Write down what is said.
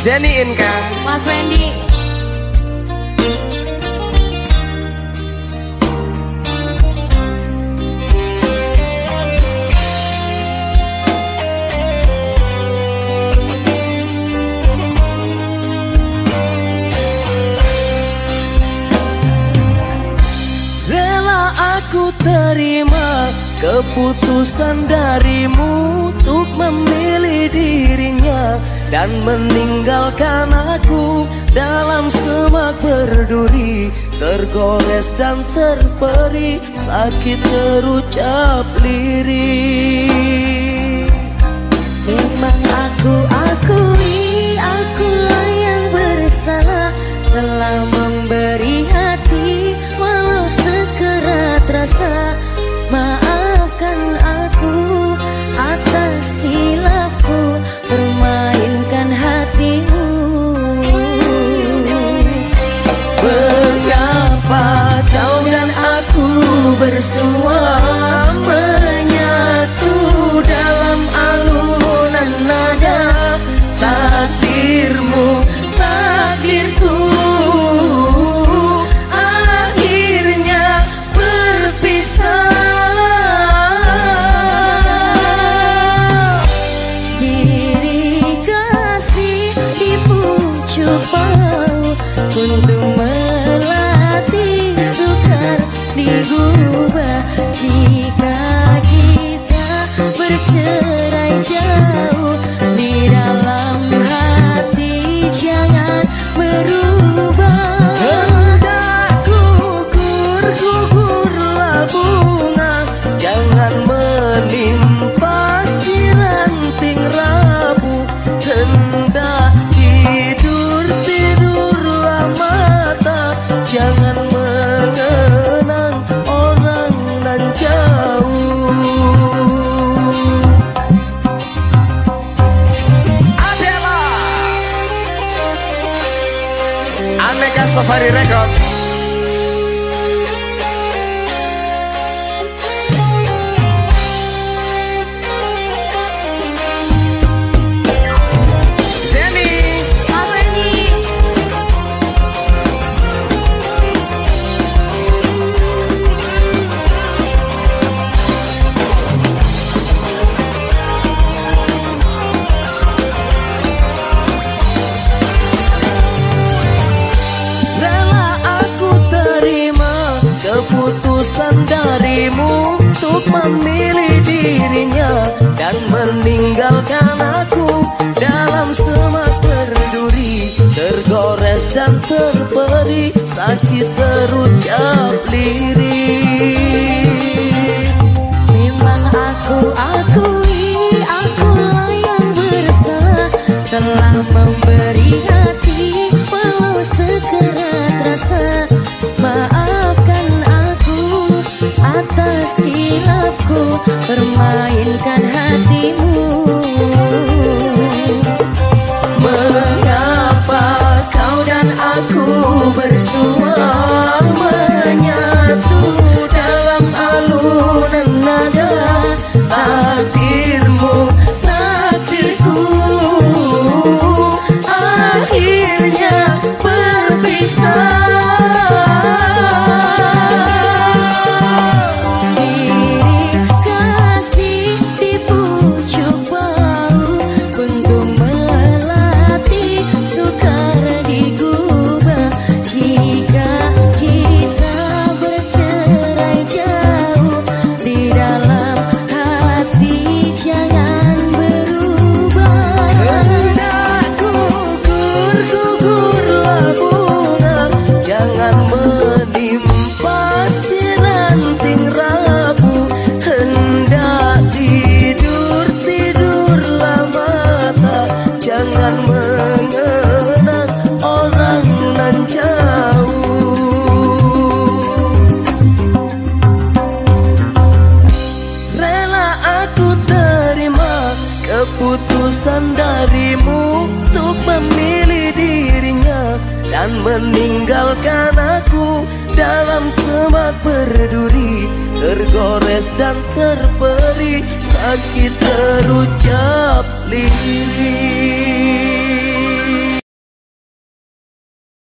Zeni Inka, Mas Wendy. Rela aku terima keputusan darimu untuk memilih dirinya dan meninggalkan aku dalam semak berduri, tergores dan terperi, sakit terucap lirik. Memang aku akui, akulah yang bersalah, telah memberi hati walau sekerat rasa. Maafkan aku atas hilafku, permainkan hatimu. Mengapa kau dan aku bersua menyatu dalam alunan nada? Takdirmu, takdirku, akhirnya berpisah. Diri kasih di pucuk bau untuk melatih sukar digubah. Jika kita bercerai jauh, di dalam hati jangan berubah. Hendak gugurlah bunga, jangan menimpa si ranting rabu. Hendak tidurlah mata, jangan mengenang orang nan jauh. Adela, Aneka Safari Record. Zeni, Mas Wendy. Rela aku terima keputusan darimu untuk memilih dirinya dan meninggalkan aku dalam semak berduri, tergores dan terperi, sakit terucap lirik. Memang aku akui, akulah yang bersalah, telah memberi hati walau sekerat rasa. Maafkan aku atas hilafku, permainkan hatimu. Mengapa kau dan aku bersua menyatu dalam alunan nada? Takdirmu, takdirku, akhirnya berpisah. Diri kasih di pucuk bau untuk melatih sukar digubah. Jika kita bercerai jauh, di dalam hati jangan berubah. Hendak gugurlah bunga, jangan menimpa si ranting rabu. Hendak tidurlah mata, jangan mengenang orang nan jauh. Rela aku terima keputusan darimu untuk memilih dirinya dan meninggalkan aku dalam semak berduri, tergores dan terperi, sakit terucap